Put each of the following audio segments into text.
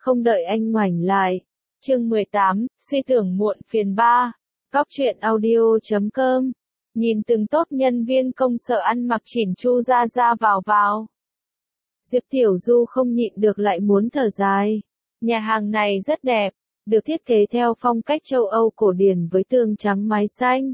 không đợi anh ngoảnh lại. Chương 18, suy tưởng muộn phiền 3. Góc truyện audio.com. Nhìn từng tốt nhân viên công sở ăn mặc chỉn chu ra vào. Diệp Tiểu Du không nhịn được lại muốn thở dài. Nhà hàng này rất đẹp, được thiết kế theo phong cách châu Âu cổ điển với tường trắng mái xanh.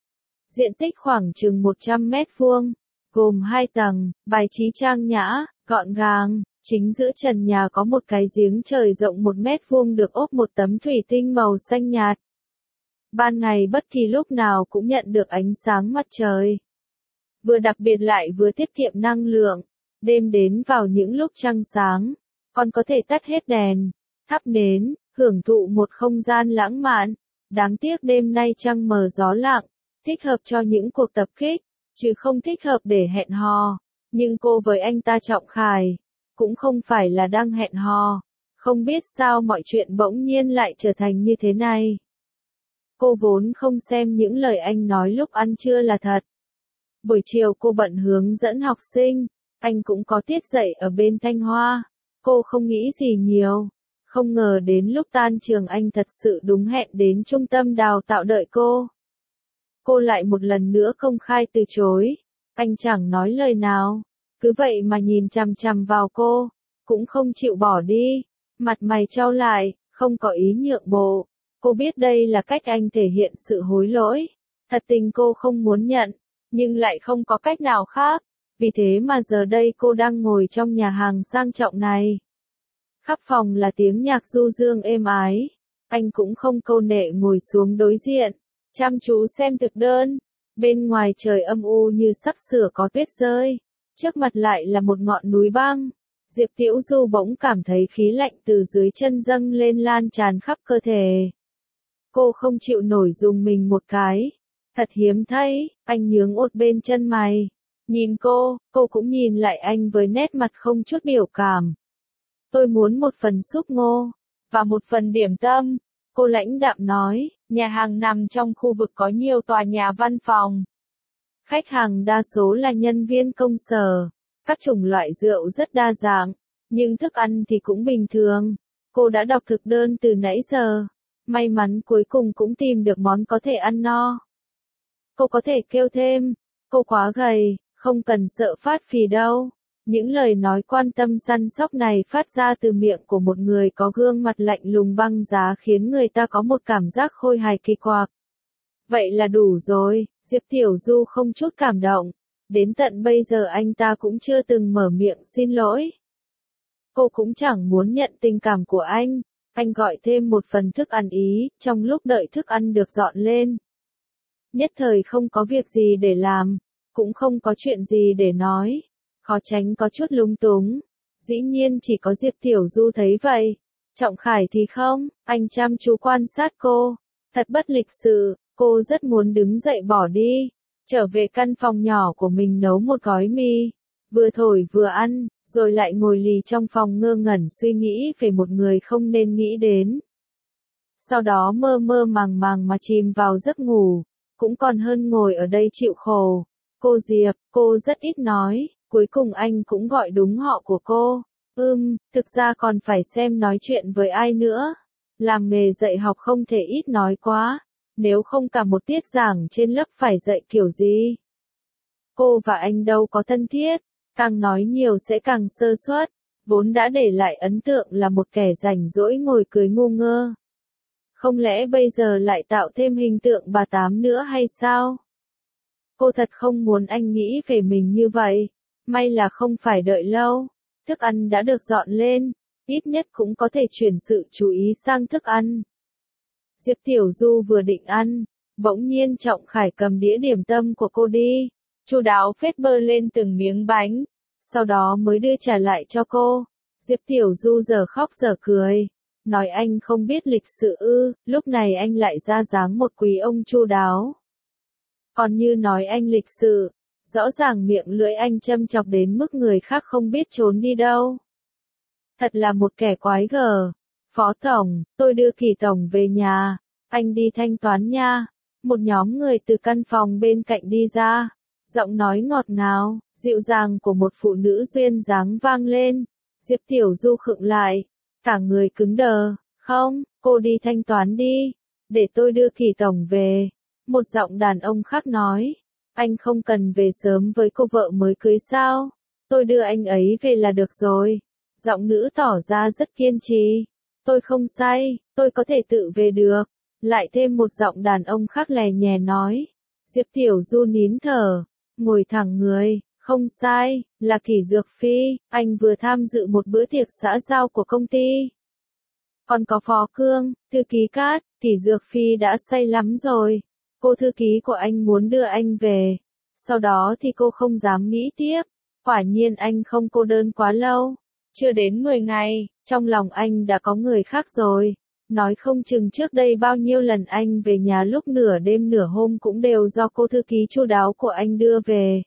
Diện tích khoảng chừng 100 mét vuông, gồm 2 tầng, bài trí trang nhã, gọn gàng. Chính giữa trần nhà có một cái giếng trời rộng 1 mét vuông được ốp một tấm thủy tinh màu xanh nhạt. Ban ngày bất kỳ lúc nào cũng nhận được ánh sáng mặt trời. Vừa đặc biệt lại vừa tiết kiệm năng lượng. Đêm đến vào những lúc trăng sáng, còn có thể tắt hết đèn, thắp nến, hưởng thụ một không gian lãng mạn. Đáng tiếc đêm nay trăng mờ gió lặng, thích hợp cho những cuộc tập kích, chứ không thích hợp để hẹn hò. Nhưng cô với anh ta Trọng Khải cũng không phải là đang hẹn hò, không biết sao mọi chuyện bỗng nhiên lại trở thành như thế này. Cô vốn không xem những lời anh nói lúc ăn trưa là thật. Buổi chiều cô bận hướng dẫn học sinh, anh cũng có tiết dạy ở bên Thanh Hoa. Cô không nghĩ gì nhiều, không ngờ đến lúc tan trường anh thật sự đúng hẹn đến trung tâm đào tạo đợi cô. Cô lại một lần nữa công khai từ chối, anh chẳng nói lời nào. Cứ vậy mà nhìn chằm chằm vào cô, cũng không chịu bỏ đi, mặt mày chau lại, không có ý nhượng bộ. Cô biết đây là cách anh thể hiện sự hối lỗi. Thật tình cô không muốn nhận, nhưng lại không có cách nào khác. Vì thế mà giờ đây cô đang ngồi trong nhà hàng sang trọng này. Khắp phòng là tiếng nhạc du dương êm ái. Anh cũng không câu nệ ngồi xuống đối diện, chăm chú xem thực đơn. Bên ngoài trời âm u như sắp sửa có tuyết rơi. Trước mặt lại là một ngọn núi băng. Diệp Tiểu Du bỗng cảm thấy khí lạnh từ dưới chân dâng lên lan tràn khắp cơ thể. Cô không chịu nổi rùng mình một cái. Thật hiếm thấy, anh nhướng ốt bên chân mày. Nhìn cô cũng nhìn lại anh với nét mặt không chút biểu cảm. Tôi muốn một phần súp ngô, và một phần điểm tâm. Cô lãnh đạm nói, nhà hàng nằm trong khu vực có nhiều tòa nhà văn phòng. Khách hàng đa số là nhân viên công sở, các chủng loại rượu rất đa dạng, nhưng thức ăn thì cũng bình thường. Cô đã đọc thực đơn từ nãy giờ, may mắn cuối cùng cũng tìm được món có thể ăn no. Cô có thể kêu thêm, cô quá gầy, không cần sợ phát phì đâu. Những lời nói quan tâm săn sóc này phát ra từ miệng của một người có gương mặt lạnh lùng băng giá khiến người ta có một cảm giác khôi hài kỳ quặc. Vậy là đủ rồi, Diệp Tiểu Du không chút cảm động. Đến tận bây giờ anh ta cũng chưa từng mở miệng xin lỗi. Cô cũng chẳng muốn nhận tình cảm của anh. Anh gọi thêm một phần thức ăn ý, trong lúc đợi thức ăn được dọn lên. Nhất thời không có việc gì để làm, cũng không có chuyện gì để nói. Khó tránh có chút lung túng. Dĩ nhiên chỉ có Diệp Tiểu Du thấy vậy. Trọng Khải thì không, anh chăm chú quan sát cô. Thật bất lịch sự. Cô rất muốn đứng dậy bỏ đi, trở về căn phòng nhỏ của mình nấu một gói mì, vừa thổi vừa ăn, rồi lại ngồi lì trong phòng ngơ ngẩn suy nghĩ về một người không nên nghĩ đến. Sau đó mơ mơ màng màng mà chìm vào giấc ngủ, cũng còn hơn ngồi ở đây chịu khổ. Cô Diệp, cô rất ít nói, cuối cùng anh cũng gọi đúng họ của cô. Thực ra còn phải xem nói chuyện với ai nữa. Làm nghề dạy học không thể ít nói quá. Nếu không cả một tiết giảng trên lớp phải dạy kiểu gì? Cô và anh đâu có thân thiết, càng nói nhiều sẽ càng sơ suất, vốn đã để lại ấn tượng là một kẻ rảnh rỗi ngồi cười ngu ngơ. Không lẽ bây giờ lại tạo thêm hình tượng bà Tám nữa hay sao? Cô thật không muốn anh nghĩ về mình như vậy, may là không phải đợi lâu, thức ăn đã được dọn lên, ít nhất cũng có thể chuyển sự chú ý sang thức ăn. Diệp Tiểu Du vừa định ăn, bỗng nhiên Trọng Khải cầm đĩa điểm tâm của cô đi, chu đáo phết bơ lên từng miếng bánh, sau đó mới đưa trả lại cho cô. Diệp Tiểu Du giờ khóc giờ cười, nói anh không biết lịch sự ư, lúc này anh lại ra dáng một quý ông chu đáo. Còn như nói anh lịch sự, rõ ràng miệng lưỡi anh châm chọc đến mức người khác không biết trốn đi đâu. Thật là một kẻ quái gở. Phó Tổng, tôi đưa Kỳ Tổng về nhà, anh đi thanh toán nha. Một nhóm người từ căn phòng bên cạnh đi ra, giọng nói ngọt ngào, dịu dàng của một phụ nữ duyên dáng vang lên. Diệp Tiểu Du khựng lại, cả người cứng đờ. Không, cô đi thanh toán đi, để tôi đưa Kỳ tổng về. Một giọng đàn ông khác nói, anh không cần về sớm với cô vợ mới cưới sao? Tôi đưa anh ấy về là được rồi. Giọng nữ tỏ ra rất kiên trì. Tôi không say, tôi có thể tự về được. Lại thêm một giọng đàn ông khác lè nhè nói. Diệp Tiểu Du nín thở, ngồi thẳng người. Không sai, là Kỷ Dược Phi, anh vừa tham dự một bữa tiệc xã giao của công ty. Còn có Phó Cương, thư ký Cát, Kỷ Dược Phi đã say lắm rồi. Cô thư ký của anh muốn đưa anh về. Sau đó thì cô không dám nghĩ tiếp. Quả nhiên anh không cô đơn quá lâu. Chưa đến 10 ngày, trong lòng anh đã có người khác rồi. Nói không chừng trước đây bao nhiêu lần anh về nhà lúc nửa đêm nửa hôm cũng đều do cô thư ký chu đáo của anh đưa về.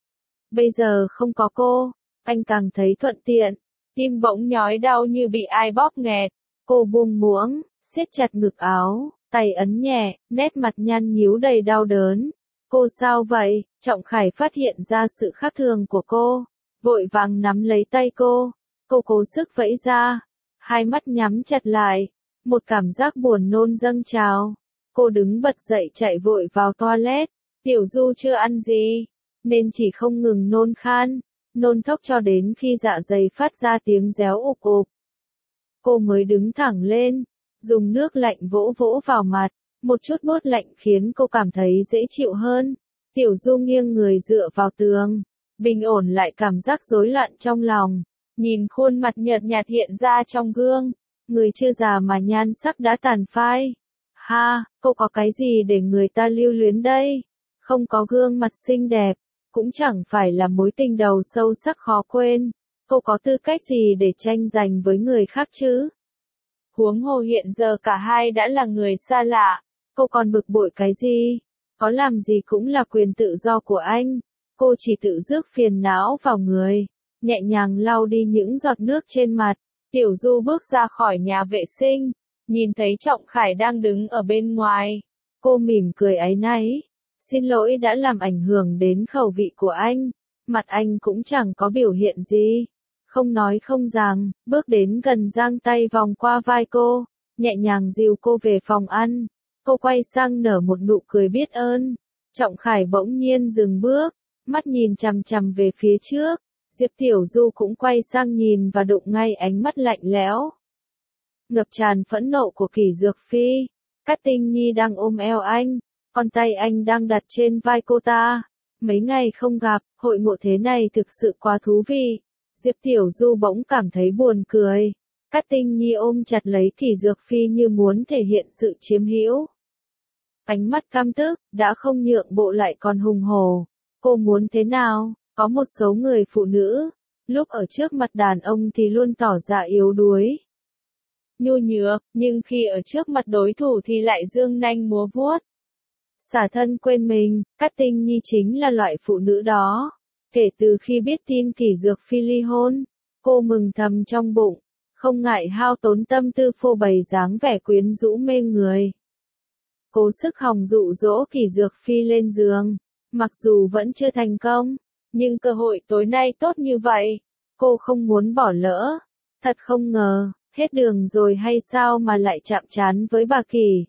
Bây giờ không có cô, anh càng thấy thuận tiện. Tim bỗng nhói đau như bị ai bóp nghẹt. Cô buông muỗng, siết chặt ngực áo, tay ấn nhẹ, nét mặt nhăn nhíu đầy đau đớn. Cô sao vậy? Trọng Khải phát hiện ra sự khác thường của cô, vội vàng nắm lấy tay cô. Cô cố sức vẫy ra, hai mắt nhắm chặt lại, một cảm giác buồn nôn dâng trào. Cô đứng bật dậy chạy vội vào toilet. Tiểu Du chưa ăn gì, nên chỉ không ngừng nôn khan, nôn thốc cho đến khi dạ dày phát ra tiếng réo ục ục. Cô mới đứng thẳng lên, dùng nước lạnh vỗ vỗ vào mặt, một chút bốt lạnh khiến cô cảm thấy dễ chịu hơn. Tiểu Du nghiêng người dựa vào tường, bình ổn lại cảm giác rối loạn trong lòng, nhìn khuôn mặt nhợt nhạt hiện ra trong gương, người chưa già mà nhan sắc đã tàn phai. Ha, cô có cái gì để người ta lưu luyến đây? Không có gương mặt xinh đẹp, cũng chẳng phải là mối tình đầu sâu sắc khó quên. Cô có tư cách gì để tranh giành với người khác chứ? Huống hồ hiện giờ cả hai đã là người xa lạ, cô còn bực bội cái gì? Có làm gì cũng là quyền tự do của anh. Cô chỉ tự rước phiền não vào người, nhẹ nhàng lau đi những giọt nước trên mặt. Tiểu Du bước ra khỏi nhà vệ sinh, nhìn thấy Trọng Khải đang đứng ở bên ngoài. Cô mỉm cười áy náy. Xin lỗi đã làm ảnh hưởng đến khẩu vị của anh. Mặt anh cũng chẳng có biểu hiện gì. Không nói không rằng, bước đến gần giang tay vòng qua vai cô, nhẹ nhàng dìu cô về phòng ăn. Cô quay sang nở một nụ cười biết ơn. Trọng Khải bỗng nhiên dừng bước, mắt nhìn chằm chằm về phía trước. Diệp Tiểu Du cũng quay sang nhìn và đụng ngay ánh mắt lạnh lẽo, ngập tràn phẫn nộ của Kỷ Dược Phi. Cát Tinh Nhi đang ôm eo anh, con tay anh đang đặt trên vai cô ta. Mấy ngày không gặp, hội ngộ thế này thực sự quá thú vị. Diệp Tiểu Du bỗng cảm thấy buồn cười. Cát Tinh Nhi ôm chặt lấy Kỷ Dược Phi như muốn thể hiện sự chiếm hữu. Ánh mắt căm tức, đã không nhượng bộ lại còn hùng hổ. Cô muốn thế nào? Có một số người phụ nữ, lúc ở trước mặt đàn ông thì luôn tỏ ra yếu đuối, nhu nhược, nhưng khi ở trước mặt đối thủ thì lại dương nanh múa vuốt. Xả thân quên mình, Cát Tinh Nhi chính là loại phụ nữ đó. Kể từ khi biết tin Kỷ Dược Phi ly hôn, cô mừng thầm trong bụng, không ngại hao tốn tâm tư phô bày dáng vẻ quyến rũ mê người. Cố sức hòng dụ dỗ Kỷ Dược Phi lên giường, mặc dù vẫn chưa thành công, nhưng cơ hội tối nay tốt như vậy, cô không muốn bỏ lỡ. Thật không ngờ, hết đường rồi hay sao mà lại chạm trán với bà Kỷ.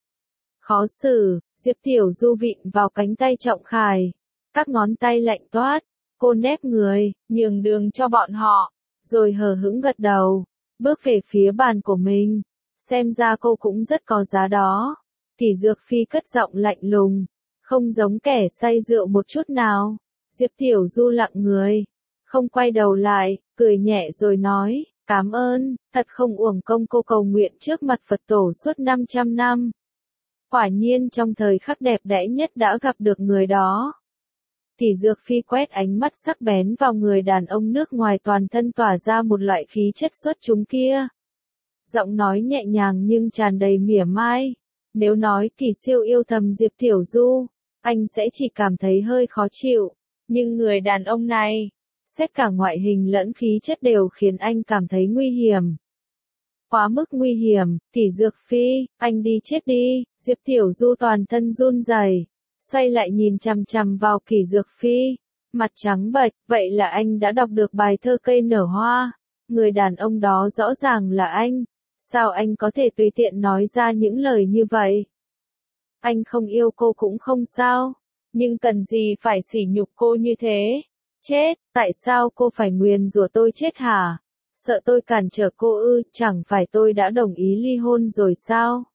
Khó xử, Diệp Tiểu Du vịn vào cánh tay Trọng Khải, các ngón tay lạnh toát, cô nép người, nhường đường cho bọn họ, rồi hờ hững gật đầu, bước về phía bàn của mình. Xem ra cô cũng rất có giá đó. Kỷ Dược Phi cất giọng lạnh lùng, không giống kẻ say rượu một chút nào. Diệp Tiểu Du lặng người, không quay đầu lại, cười nhẹ rồi nói, cảm ơn, thật không uổng công cô cầu nguyện trước mặt Phật tổ suốt 500 năm. Quả nhiên trong thời khắc đẹp đẽ nhất đã gặp được người đó. Kỷ Dược Phi quét ánh mắt sắc bén vào người đàn ông nước ngoài, toàn thân tỏa ra một loại khí chất xuất chúng kia. Giọng nói nhẹ nhàng nhưng tràn đầy mỉa mai. Nếu nói Kỷ siêu yêu thầm Diệp Tiểu Du, anh sẽ chỉ cảm thấy hơi khó chịu. Nhưng người đàn ông này, xét cả ngoại hình lẫn khí chất đều khiến anh cảm thấy nguy hiểm. Quá mức nguy hiểm. Kỷ Dược Phi, anh đi chết đi. Diệp Tiểu Du toàn thân run rẩy, xoay lại nhìn chằm chằm vào Kỷ Dược Phi, mặt trắng bệch. Vậy là anh đã đọc được bài thơ Cây Nở Hoa. Người đàn ông đó rõ ràng là anh. Sao anh có thể tùy tiện nói ra những lời như vậy? Anh không yêu cô cũng không sao. Nhưng cần gì phải sỉ nhục cô như thế? Chết, tại sao cô phải nguyền rủa tôi chết hả? Sợ tôi cản trở cô ư, chẳng phải tôi đã đồng ý ly hôn rồi sao?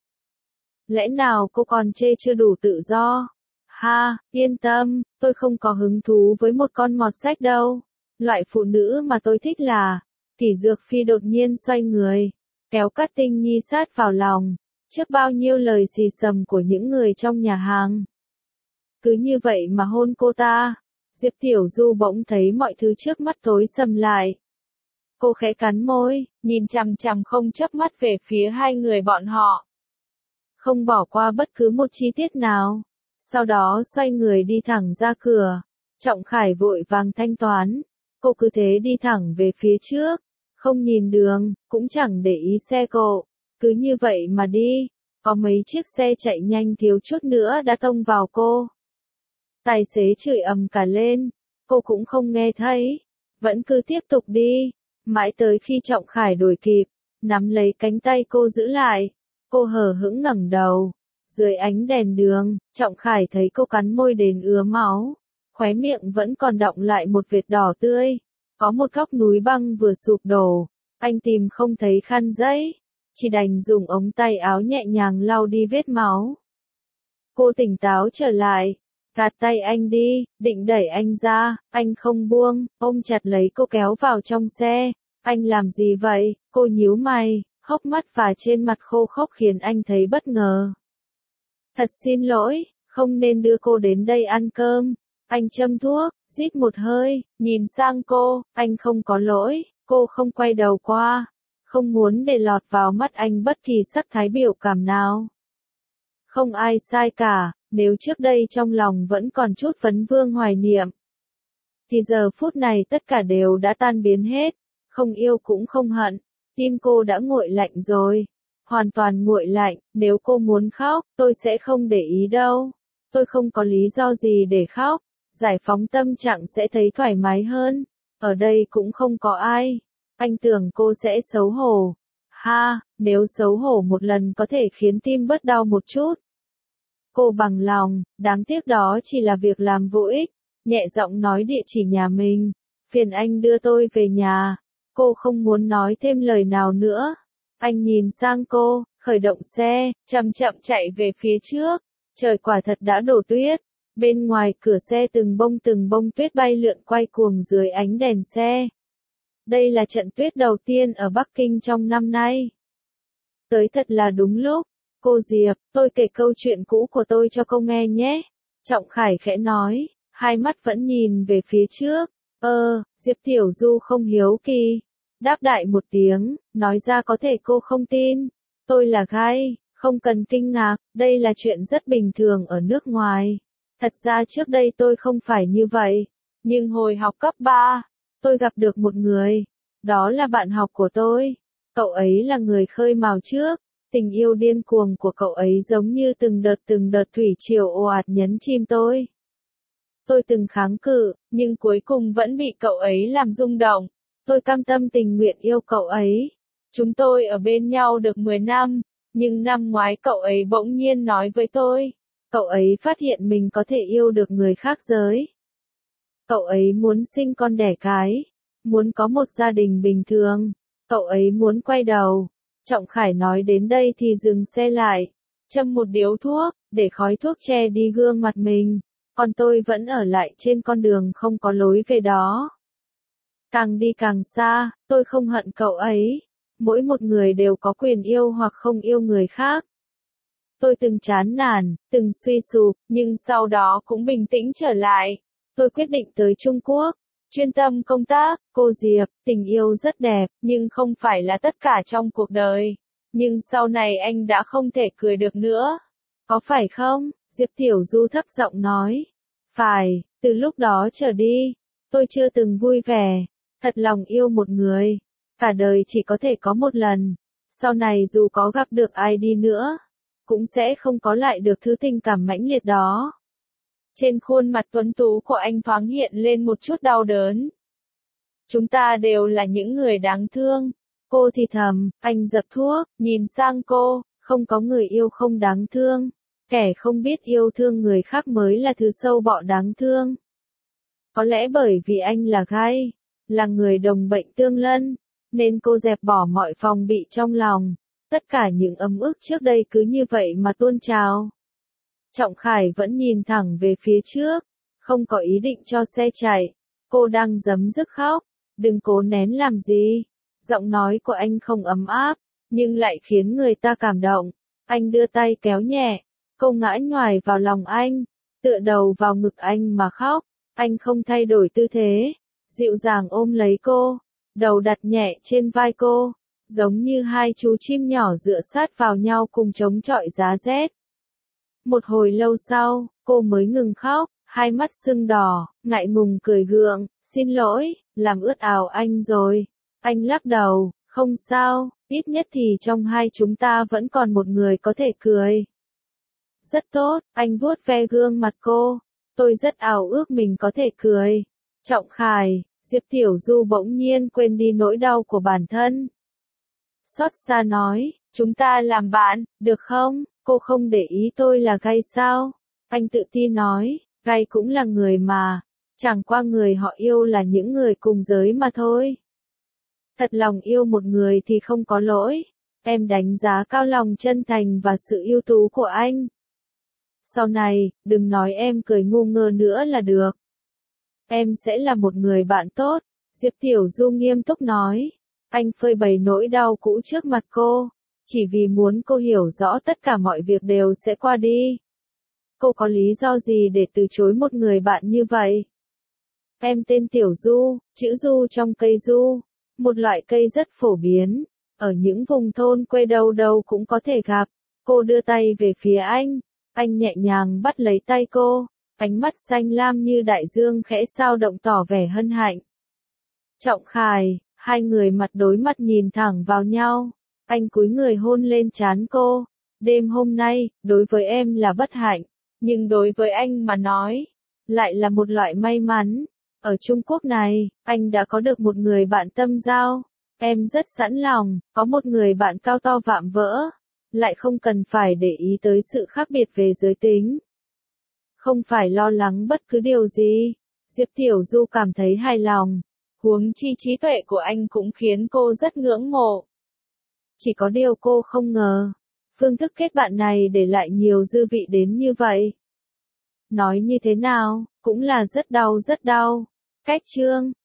Lẽ nào cô còn chê chưa đủ tự do? Ha, yên tâm, tôi không có hứng thú với một con mọt sách đâu. Loại phụ nữ mà tôi thích là, Kỷ Dược Phi đột nhiên xoay người, kéo Cát Tinh Nhi sát vào lòng, trước bao nhiêu lời xì xầm của những người trong nhà hàng. Cứ như vậy mà hôn cô ta. Diệp Tiểu Du bỗng thấy mọi thứ trước mắt tối sầm lại. Cô khẽ cắn môi, nhìn chằm chằm không chớp mắt về phía hai người bọn họ. Không bỏ qua bất cứ một chi tiết nào. Sau đó xoay người đi thẳng ra cửa. Trọng Khải vội vàng thanh toán. Cô cứ thế đi thẳng về phía trước. Không nhìn đường, cũng chẳng để ý xe cộ. Cứ như vậy mà đi. Có mấy chiếc xe chạy nhanh thiếu chút nữa đã tông vào cô. Tài xế chửi ầm cả lên. Cô cũng không nghe thấy. Vẫn cứ tiếp tục đi. Mãi tới khi Trọng Khải đuổi kịp. Nắm lấy cánh tay cô giữ lại. Cô hờ hững ngẩng đầu. Dưới ánh đèn đường, Trọng Khải thấy cô cắn môi đến ứa máu. Khóe miệng vẫn còn đọng lại một vệt đỏ tươi. Có một góc núi băng vừa sụp đổ. Anh tìm không thấy khăn giấy. Chỉ đành dùng ống tay áo nhẹ nhàng lau đi vết máu. Cô tỉnh táo trở lại. Gạt tay anh đi, định đẩy anh ra, anh không buông, ôm chặt lấy cô kéo vào trong xe. Anh làm gì vậy? Cô nhíu mày, hốc mắt và trên mặt khô khốc khiến anh thấy bất ngờ. Thật xin lỗi, không nên đưa cô đến đây ăn cơm. Anh châm thuốc, rít một hơi, nhìn sang cô, anh không có lỗi, cô không quay đầu qua. Không muốn để lọt vào mắt anh bất kỳ sắc thái biểu cảm nào. Không ai sai cả, nếu trước đây trong lòng vẫn còn chút vấn vương hoài niệm. Thì giờ phút này tất cả đều đã tan biến hết, không yêu cũng không hận, tim cô đã nguội lạnh rồi. Hoàn toàn nguội lạnh, nếu cô muốn khóc, tôi sẽ không để ý đâu. Tôi không có lý do gì để khóc, giải phóng tâm trạng sẽ thấy thoải mái hơn. Ở đây cũng không có ai. Anh tưởng cô sẽ xấu hổ. Ha, nếu xấu hổ một lần có thể khiến tim bớt đau một chút. Cô bằng lòng, đáng tiếc đó chỉ là việc làm vô ích. Nhẹ giọng nói địa chỉ nhà mình. Phiền anh đưa tôi về nhà. Cô không muốn nói thêm lời nào nữa. Anh nhìn sang cô, khởi động xe, chậm chậm chạy về phía trước. Trời quả thật đã đổ tuyết. Bên ngoài cửa xe từng bông tuyết bay lượn quay cuồng dưới ánh đèn xe. Đây là trận tuyết đầu tiên ở Bắc Kinh trong năm nay. Tới thật là đúng lúc. Cô Diệp, tôi kể câu chuyện cũ của tôi cho cô nghe nhé. Trọng Khải khẽ nói, hai mắt vẫn nhìn về phía trước. Diệp Tiểu Du không hiếu kỳ. Đáp đại một tiếng, nói ra có thể cô không tin. Tôi là gay, không cần kinh ngạc, đây là chuyện rất bình thường ở nước ngoài. Thật ra trước đây tôi không phải như vậy. Nhưng hồi học cấp 3, tôi gặp được một người. Đó là bạn học của tôi. Cậu ấy là người khơi mào trước. Tình yêu điên cuồng của cậu ấy giống như từng đợt thủy triều ồ ạt nhấn chìm tôi. Tôi từng kháng cự, nhưng cuối cùng vẫn bị cậu ấy làm rung động. Tôi cam tâm tình nguyện yêu cậu ấy. Chúng tôi ở bên nhau được 10 năm, nhưng năm ngoái cậu ấy bỗng nhiên nói với tôi. Cậu ấy phát hiện mình có thể yêu được người khác giới. Cậu ấy muốn sinh con đẻ cái, muốn có một gia đình bình thường. Cậu ấy muốn quay đầu. Trọng Khải nói đến đây thì dừng xe lại, châm một điếu thuốc, để khói thuốc che đi gương mặt mình. Còn tôi vẫn ở lại trên con đường không có lối về đó. Càng đi càng xa, tôi không hận cậu ấy. Mỗi một người đều có quyền yêu hoặc không yêu người khác. Tôi từng chán nản, từng suy sụp, nhưng sau đó cũng bình tĩnh trở lại. Tôi quyết định tới Trung Quốc, chuyên tâm công tác. Cô Diệp, tình yêu rất đẹp, nhưng không phải là tất cả trong cuộc đời. Nhưng sau này anh đã không thể cười được nữa. Có phải không? Diệp Tiểu Du thấp giọng nói. Phải, từ lúc đó trở đi, tôi chưa từng vui vẻ, thật lòng yêu một người. Cả đời chỉ có thể có một lần. Sau này dù có gặp được ai đi nữa, cũng sẽ không có lại được thứ tình cảm mãnh liệt đó. Trên khuôn mặt tuấn tú của anh thoáng hiện lên một chút đau đớn. Chúng ta đều là những người đáng thương. Cô thì thầm, anh dập thuốc, nhìn sang cô, không có người yêu không đáng thương. Kẻ không biết yêu thương người khác mới là thứ sâu bọ đáng thương. Có lẽ bởi vì anh là gay, là người đồng bệnh tương lân, nên cô dẹp bỏ mọi phòng bị trong lòng. Tất cả những ấm ức trước đây cứ như vậy mà tuôn trào. Trọng Khải vẫn nhìn thẳng về phía trước, không có ý định cho xe chạy. Cô đang giấm dứt khóc, đừng cố nén làm gì. Giọng nói của anh không ấm áp, nhưng lại khiến người ta cảm động. Anh đưa tay kéo nhẹ, cô ngã nhoài vào lòng anh, tựa đầu vào ngực anh mà khóc. Anh không thay đổi tư thế, dịu dàng ôm lấy cô, đầu đặt nhẹ trên vai cô, giống như hai chú chim nhỏ dựa sát vào nhau cùng chống chọi giá rét. Một hồi lâu sau, cô mới ngừng khóc, hai mắt sưng đỏ, ngại ngùng cười gượng, xin lỗi, làm ướt áo anh rồi. Anh lắc đầu, không sao, ít nhất thì trong hai chúng ta vẫn còn một người có thể cười. Rất tốt, anh vuốt ve gương mặt cô, tôi rất ao ước mình có thể cười. Trọng Khải, Diệp Tiểu Du bỗng nhiên quên đi nỗi đau của bản thân. Xót xa nói, chúng ta làm bạn, được không? Cô không để ý tôi là gay sao? Anh tự tin nói, gay cũng là người mà, chẳng qua người họ yêu là những người cùng giới mà thôi. Thật lòng yêu một người thì không có lỗi, em đánh giá cao lòng chân thành và sự ưu tú của anh. Sau này, đừng nói em cười ngu ngơ nữa là được. Em sẽ là một người bạn tốt, Diệp Tiểu Du nghiêm túc nói. Anh phơi bày nỗi đau cũ trước mặt cô, chỉ vì muốn cô hiểu rõ tất cả mọi việc đều sẽ qua đi. Cô có lý do gì để từ chối một người bạn như vậy? Em tên Tiểu Du, chữ Du trong cây du, một loại cây rất phổ biến, ở những vùng thôn quê đâu đâu cũng có thể gặp. Cô đưa tay về phía anh nhẹ nhàng bắt lấy tay cô, ánh mắt xanh lam như đại dương khẽ sao động tỏ vẻ hân hạnh. Trọng Khải, hai người mặt đối mặt nhìn thẳng vào nhau, anh cúi người hôn lên trán cô. Đêm hôm nay, đối với em là bất hạnh, nhưng đối với anh mà nói, lại là một loại may mắn. Ở Trung Quốc này, anh đã có được một người bạn tâm giao. Em rất sẵn lòng, có một người bạn cao to vạm vỡ, lại không cần phải để ý tới sự khác biệt về giới tính. Không phải lo lắng bất cứ điều gì. Diệp Tiểu Du cảm thấy hài lòng. Huống chi trí tuệ của anh cũng khiến cô rất ngưỡng mộ. Chỉ có điều cô không ngờ, phương thức kết bạn này để lại nhiều dư vị đến như vậy. Nói như thế nào, cũng là rất đau rất đau. Cách chương